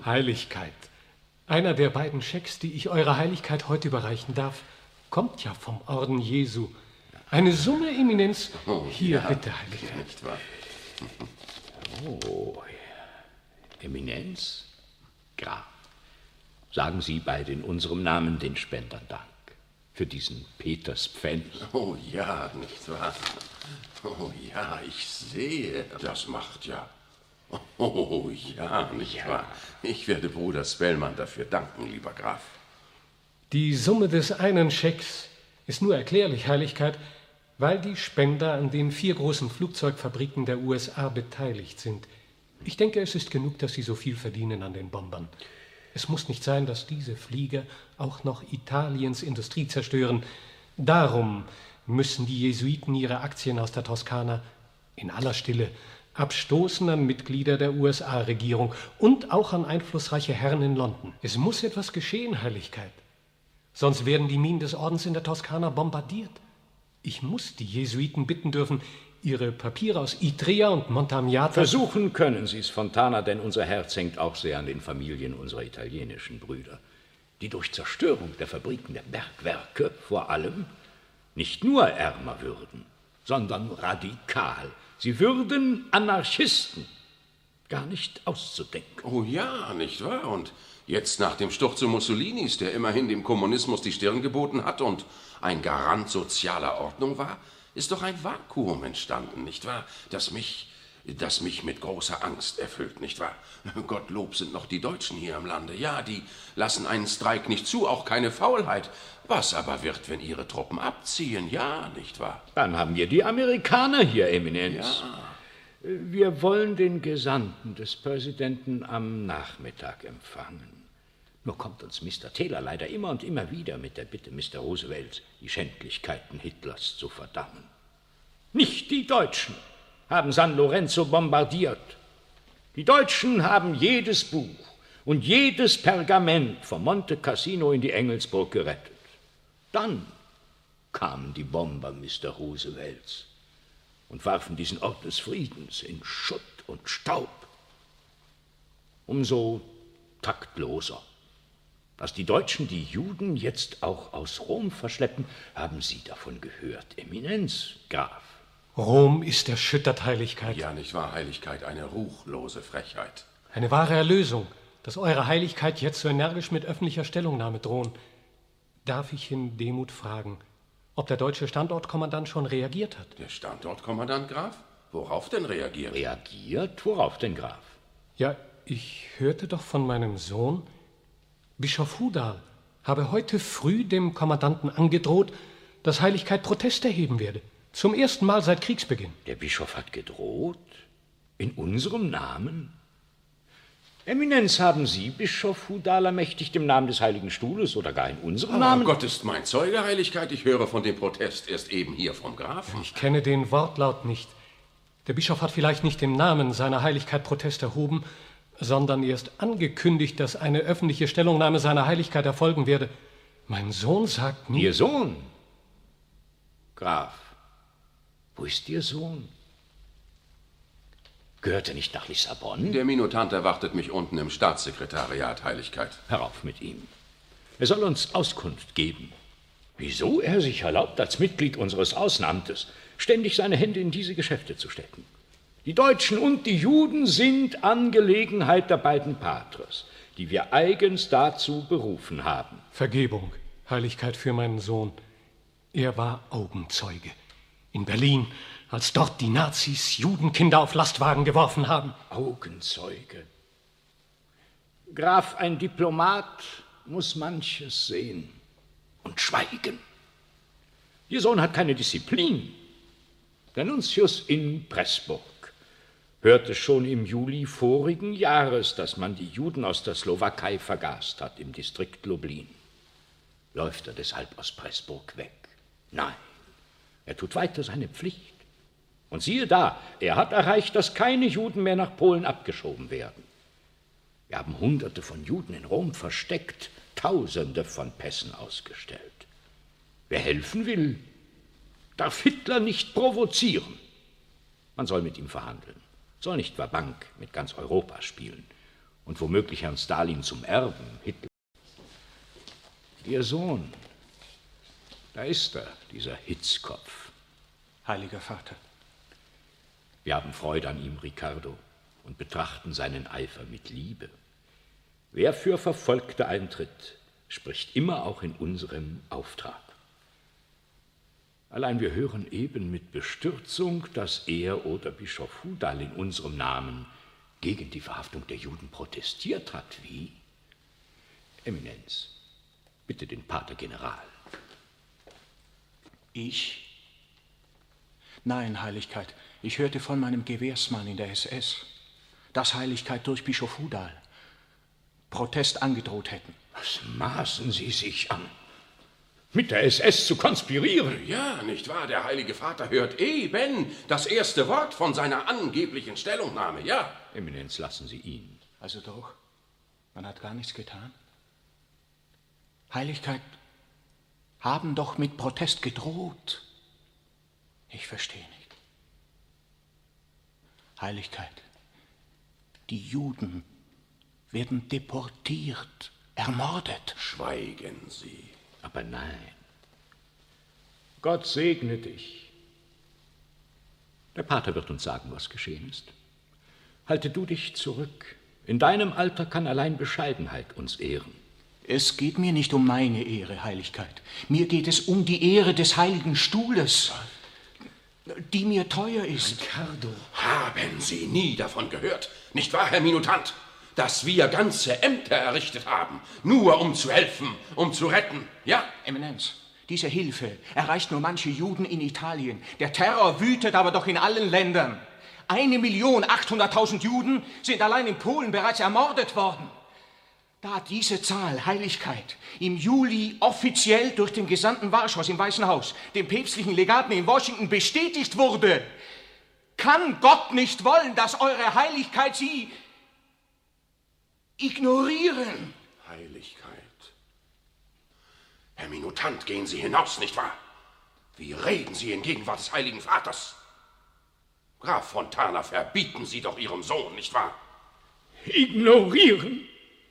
Heiligkeit, einer der beiden Schecks, die ich Eurer Heiligkeit heute überreichen darf, kommt ja vom Orden Jesu. Eine Summe, Eminenz. Hier, ja, bitte, Heiligkeit. Nicht wahr? Oh, Eminenz, Graf, sagen Sie beide in unserem Namen den Spendern Dank für diesen Peterspfennig. Oh ja, nicht wahr? Oh ja, ich sehe. Das macht ja. Oh ja, nicht wahr? Ich werde Bruder Spellmann dafür danken, lieber Graf. Die Summe des einen Schecks ist nur erklärlich, Heiligkeit, weil die Spender an den 4 großen Flugzeugfabriken der USA beteiligt sind. Ich denke, es ist genug, dass sie so viel verdienen an den Bombern. Es muss nicht sein, dass diese Flieger auch noch Italiens Industrie zerstören. Darum müssen die Jesuiten ihre Aktien aus der Toskana in aller Stille abstoßen an Mitglieder der USA-Regierung und auch an einflussreiche Herren in London. Es muss etwas geschehen, Heiligkeit. Sonst werden die Minen des Ordens in der Toskana bombardiert. Ich muss die Jesuiten bitten dürfen, ihre Papiere aus Itria und Montamiata... Versuchen können Sie es, Fontana, denn unser Herz hängt auch sehr an den Familien unserer italienischen Brüder, die durch Zerstörung der Fabriken der Bergwerke vor allem nicht nur ärmer würden, sondern radikal. Sie würden Anarchisten, gar nicht auszudenken. Oh ja, nicht wahr? Und jetzt nach dem Sturze Mussolinis, der immerhin dem Kommunismus die Stirn geboten hat und ein Garant sozialer Ordnung war, ist doch ein Vakuum entstanden, nicht wahr? Das mich mit großer Angst erfüllt, nicht wahr? Gottlob sind noch die Deutschen hier im Lande. Ja, die lassen einen Streik nicht zu, auch keine Faulheit. Was aber wird, wenn ihre Truppen abziehen? Ja, nicht wahr? Dann haben wir die Amerikaner hier, Eminenz. Ja. Wir wollen den Gesandten des Präsidenten am Nachmittag empfangen. Nur kommt uns Mr. Taylor leider immer und immer wieder mit der Bitte, Mr. Roosevelt, die Schändlichkeiten Hitlers zu verdammen. Nicht die Deutschen haben San Lorenzo bombardiert. Die Deutschen haben jedes Buch und jedes Pergament vom Monte Cassino in die Engelsburg gerettet. Dann kamen die Bomber Mr. Roosevelts und warfen diesen Ort des Friedens in Schutt und Staub. Umso taktloser, dass die Deutschen die Juden jetzt auch aus Rom verschleppen. Haben Sie davon gehört, Eminenz, Graf? Rom ist erschüttert, Heiligkeit. Ja, nicht wahr, Heiligkeit, eine ruchlose Frechheit. Eine wahre Erlösung, dass Eure Heiligkeit jetzt so energisch mit öffentlicher Stellungnahme drohen. Darf ich in Demut fragen, ob der deutsche Standortkommandant schon reagiert hat? Der Standortkommandant, Graf? Worauf denn reagiert? Reagiert? Worauf denn, Graf? Ja, ich hörte doch von meinem Sohn, Bischof Hudal habe heute früh dem Kommandanten angedroht, dass Heiligkeit Protest erheben werde. Zum ersten Mal seit Kriegsbeginn. Der Bischof hat gedroht? In unserem Namen? Eminenz, haben Sie Bischof Hudal ermächtigt im Namen des Heiligen Stuhles oder gar in unserem Namen? Gott ist mein Zeuge, Heiligkeit. Ich höre von dem Protest erst eben hier vom Grafen. Ich kenne den Wortlaut nicht. Der Bischof hat vielleicht nicht im Namen seiner Heiligkeit Protest erhoben, sondern erst angekündigt, dass eine öffentliche Stellungnahme seiner Heiligkeit erfolgen werde. Mein Sohn sagt mir... Ihr Sohn? Graf, wo ist Ihr Sohn? Gehört er nicht nach Lissabon? Der Minotant erwartet mich unten im Staatssekretariat, Heiligkeit. Herauf mit ihm. Er soll uns Auskunft geben, wieso er sich erlaubt, als Mitglied unseres Außenamtes ständig seine Hände in diese Geschäfte zu stecken. Die Deutschen und die Juden sind Angelegenheit der beiden Patres, die wir eigens dazu berufen haben. Vergebung, Heiligkeit für meinen Sohn. Er war Augenzeuge. In Berlin, als dort die Nazis Judenkinder auf Lastwagen geworfen haben. Augenzeuge. Graf, ein Diplomat muss manches sehen und schweigen. Ihr Sohn hat keine Disziplin. Der Nuntius in Pressburg hörte schon im Juli vorigen Jahres, dass man die Juden aus der Slowakei vergast hat, im Distrikt Lublin. Läuft er deshalb aus Pressburg weg? Nein, er tut weiter seine Pflicht. Und siehe da, er hat erreicht, dass keine Juden mehr nach Polen abgeschoben werden. Wir haben Hunderte von Juden in Rom versteckt, Tausende von Pässen ausgestellt. Wer helfen will, darf Hitler nicht provozieren. Man soll mit ihm verhandeln, soll nicht Vabank mit ganz Europa spielen. und womöglich Herrn Stalin zum Erben, Hitler. Ihr Sohn, da ist er, dieser Hitzkopf. Heiliger Vater. Wir haben Freude an ihm, Ricardo, und betrachten seinen Eifer mit Liebe. Wer für Verfolgte eintritt, spricht immer auch in unserem Auftrag. Allein wir hören eben mit Bestürzung, dass er oder Bischof Hudal in unserem Namen gegen die Verhaftung der Juden protestiert hat. Wie? Eminenz, bitte den Pater General. Ich? Nein, Heiligkeit, ich hörte von meinem Gewährsmann in der SS, dass Heiligkeit durch Bischof Hudal Protest angedroht hätten. Was maßen Sie sich an, mit der SS zu konspirieren? Ja, nicht wahr? Der Heilige Vater hört eben das erste Wort von seiner angeblichen Stellungnahme, ja. Eminenz, lassen Sie ihn. Also doch, man hat gar nichts getan. Heiligkeit haben doch mit Protest gedroht. Ich verstehe nicht. Heiligkeit, die Juden werden deportiert, ermordet. Schweigen Sie. Aber nein. Gott segne dich. Der Pater wird uns sagen, was geschehen ist. Halte du dich zurück. In deinem Alter kann allein Bescheidenheit uns ehren. Es geht mir nicht um meine Ehre, Heiligkeit. Mir geht es um die Ehre des Heiligen Stuhles, die mir teuer ist. Ricardo. Haben Sie nie davon gehört, nicht wahr, Herr Minutant, dass wir ganze Ämter errichtet haben, nur um zu helfen, um zu retten, ja? Eminenz, diese Hilfe erreicht nur manche Juden in Italien. Der Terror wütet aber doch in allen Ländern. 1.800.000 Juden sind allein in Polen bereits ermordet worden. Da diese Zahl, Heiligkeit, im Juli offiziell durch den Gesandten Warschaus im Weißen Haus, dem päpstlichen Legaten in Washington, bestätigt wurde, kann Gott nicht wollen, dass eure Heiligkeit sie ignorieren. Heiligkeit. Herr Minutant, gehen Sie hinaus, nicht wahr? Wie reden Sie in Gegenwart des Heiligen Vaters? Graf Fontana, verbieten Sie doch Ihrem Sohn, nicht wahr? Ignorieren?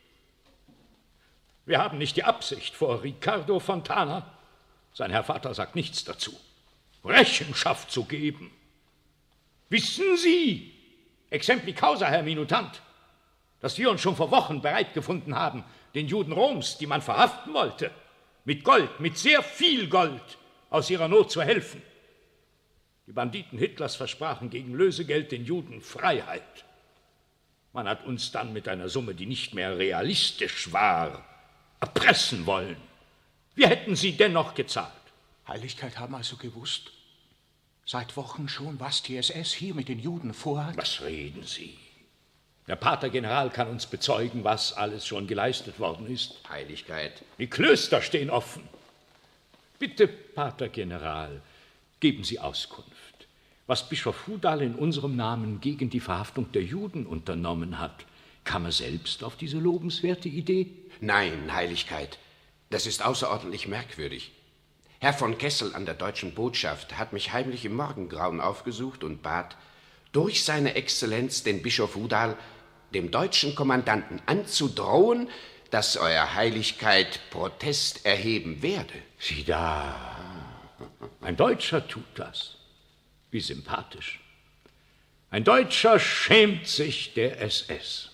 Wir haben nicht die Absicht, vor Ricardo Fontana, sein Herr Vater sagt nichts dazu, Rechenschaft zu geben. Wissen Sie, exempli causa, Herr Minutant, dass wir uns schon vor Wochen bereit gefunden haben, den Juden Roms, die man verhaften wollte, mit Gold, mit sehr viel Gold, aus ihrer Not zu helfen. Die Banditen Hitlers versprachen gegen Lösegeld den Juden Freiheit. Man hat uns dann mit einer Summe, die nicht mehr realistisch war, erpressen wollen. Wir hätten sie dennoch gezahlt. Heiligkeit haben also gewusst, seit Wochen schon, was die SS hier mit den Juden vorhat? Was reden Sie? Der Pater General kann uns bezeugen, was alles schon geleistet worden ist. Heiligkeit. Die Klöster stehen offen. Bitte, Pater General, geben Sie Auskunft, was Bischof Hudal in unserem Namen gegen die Verhaftung der Juden unternommen hat. Kam er selbst auf diese lobenswerte Idee? Nein, Heiligkeit, das ist außerordentlich merkwürdig. Herr von Kessel an der deutschen Botschaft hat mich heimlich im Morgengrauen aufgesucht und bat, durch seine Exzellenz den Bischof Hudal dem deutschen Kommandanten anzudrohen, dass Euer Heiligkeit Protest erheben werde. Sieh da, ein Deutscher tut das. Wie sympathisch. Ein Deutscher schämt sich der SS.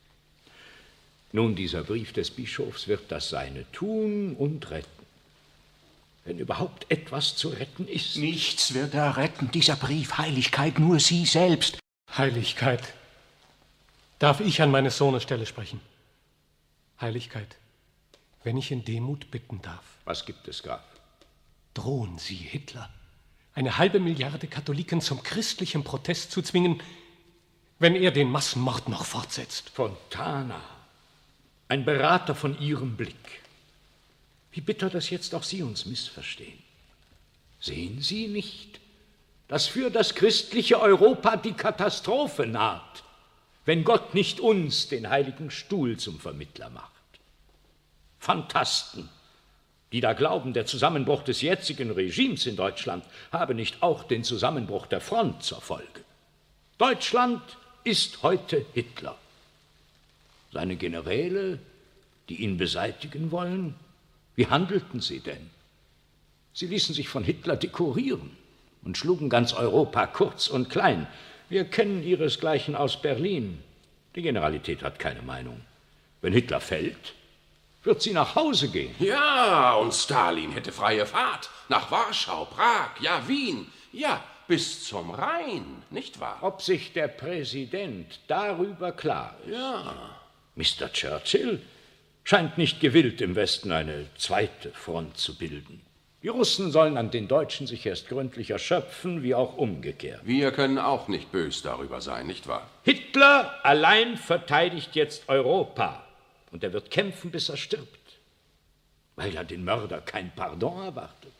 Nun, dieser Brief des Bischofs wird das Seine tun und retten. Wenn überhaupt etwas zu retten ist. Nichts wird er retten, dieser Brief, Heiligkeit, nur Sie selbst. Heiligkeit, darf ich an meines Sohnes Stelle sprechen? Heiligkeit, wenn ich in Demut bitten darf. Was gibt es, Graf? Drohen Sie Hitler, 1/2 Milliarde Katholiken zum christlichen Protest zu zwingen, wenn er den Massenmord noch fortsetzt? Fontana, ein Berater von Ihrem Blick. Wie bitter, dass jetzt auch Sie uns missverstehen. Sehen Sie nicht, dass für das christliche Europa die Katastrophe naht, wenn Gott nicht uns, den Heiligen Stuhl, zum Vermittler macht? Phantasten, die da glauben, der Zusammenbruch des jetzigen Regimes in Deutschland habe nicht auch den Zusammenbruch der Front zur Folge. Deutschland ist heute Hitler. Seine Generäle, die ihn beseitigen wollen? Wie handelten sie denn? Sie ließen sich von Hitler dekorieren und schlugen ganz Europa kurz und klein. Wir kennen ihresgleichen aus Berlin. Die Generalität hat keine Meinung. Wenn Hitler fällt, wird sie nach Hause gehen. Ja, und Stalin hätte freie Fahrt nach Warschau, Prag, ja, Wien, ja, bis zum Rhein, nicht wahr? Ob sich der Präsident darüber klar ist? Ja. Mr. Churchill scheint nicht gewillt, im Westen eine zweite Front zu bilden. Die Russen sollen an den Deutschen sich erst gründlich erschöpfen, wie auch umgekehrt. Wir können auch nicht bös darüber sein, nicht wahr? Hitler allein verteidigt jetzt Europa. Und er wird kämpfen, bis er stirbt, weil er den Mörder kein Pardon erwartet.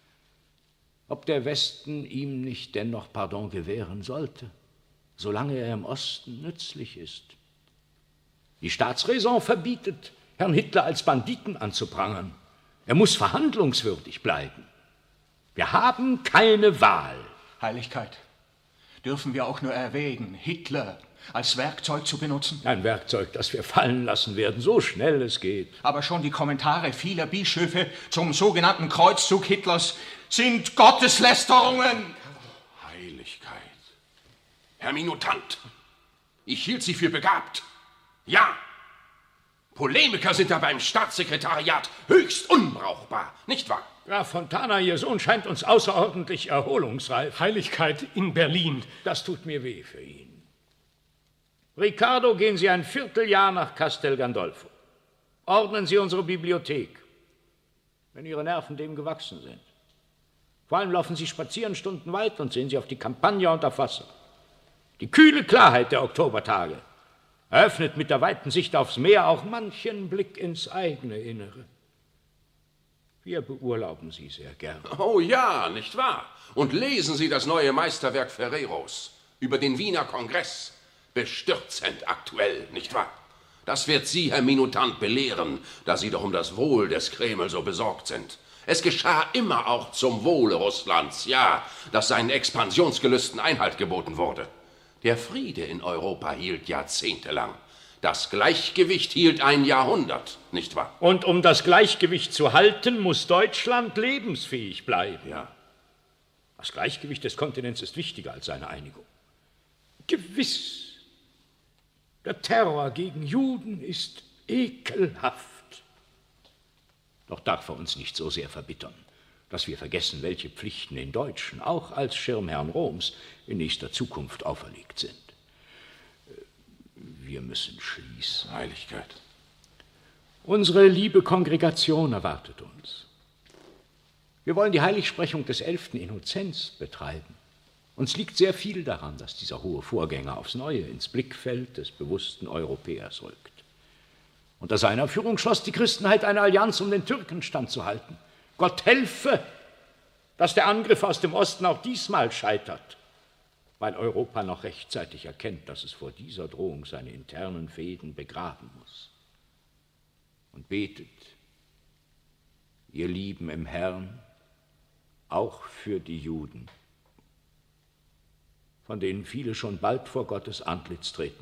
Ob der Westen ihm nicht dennoch Pardon gewähren sollte, solange er im Osten nützlich ist. Die Staatsräson verbietet, Herrn Hitler als Banditen anzuprangern. Er muss verhandlungswürdig bleiben. Wir haben keine Wahl. Heiligkeit, dürfen wir auch nur erwägen, Hitler als Werkzeug zu benutzen? Ein Werkzeug, das wir fallen lassen werden, so schnell es geht. Aber schon die Kommentare vieler Bischöfe zum sogenannten Kreuzzug Hitlers sind Gotteslästerungen. Heiligkeit. Herr Minutant, ich hielt Sie für begabt. Ja, Polemiker sind da beim Staatssekretariat höchst unbrauchbar, nicht wahr? Graf Fontana, Ihr Sohn, scheint uns außerordentlich erholungsreif. Heiligkeit in Berlin. Das tut mir weh für ihn. Riccardo, gehen Sie ein Vierteljahr nach Castel Gandolfo. Ordnen Sie unsere Bibliothek, wenn Ihre Nerven dem gewachsen sind. Vor allem laufen Sie spazieren stundenweit und sehen Sie auf die Campagna unter Wasser. Die kühle Klarheit der Oktobertage eröffnet mit der weiten Sicht aufs Meer auch manchen Blick ins eigene Innere. Wir beurlauben Sie sehr gern. Oh ja, nicht wahr? Und lesen Sie das neue Meisterwerk Ferreros über den Wiener Kongress. Bestürzend aktuell, nicht wahr? Das wird Sie, Herr Minutant, belehren, da Sie doch um das Wohl des Kreml so besorgt sind. Es geschah immer auch zum Wohle Russlands, ja, dass seinen Expansionsgelüsten Einhalt geboten wurde. Der Friede in Europa hielt jahrzehntelang. Das Gleichgewicht hielt ein Jahrhundert, nicht wahr? Und um das Gleichgewicht zu halten, muss Deutschland lebensfähig bleiben. Ja. Das Gleichgewicht des Kontinents ist wichtiger als seine Einigung. Gewiss. Der Terror gegen Juden ist ekelhaft. Doch darf er uns nicht so sehr verbittern, dass wir vergessen, welche Pflichten den Deutschen, auch als Schirmherrn Roms, in nächster Zukunft auferlegt sind. Wir müssen schließen. Heiligkeit. Unsere liebe Kongregation erwartet uns. Wir wollen die Heiligsprechung des 11. Innozenz betreiben. Uns liegt sehr viel daran, dass dieser hohe Vorgänger aufs Neue ins Blickfeld des bewussten Europäers rückt. Unter seiner Führung schloss die Christenheit eine Allianz, um den Türken standzuhalten. Gott helfe, dass der Angriff aus dem Osten auch diesmal scheitert, weil Europa noch rechtzeitig erkennt, dass es vor dieser Drohung seine internen Fehden begraben muss. Und betet, ihr Lieben im Herrn, auch für die Juden, von denen viele schon bald vor Gottes Antlitz treten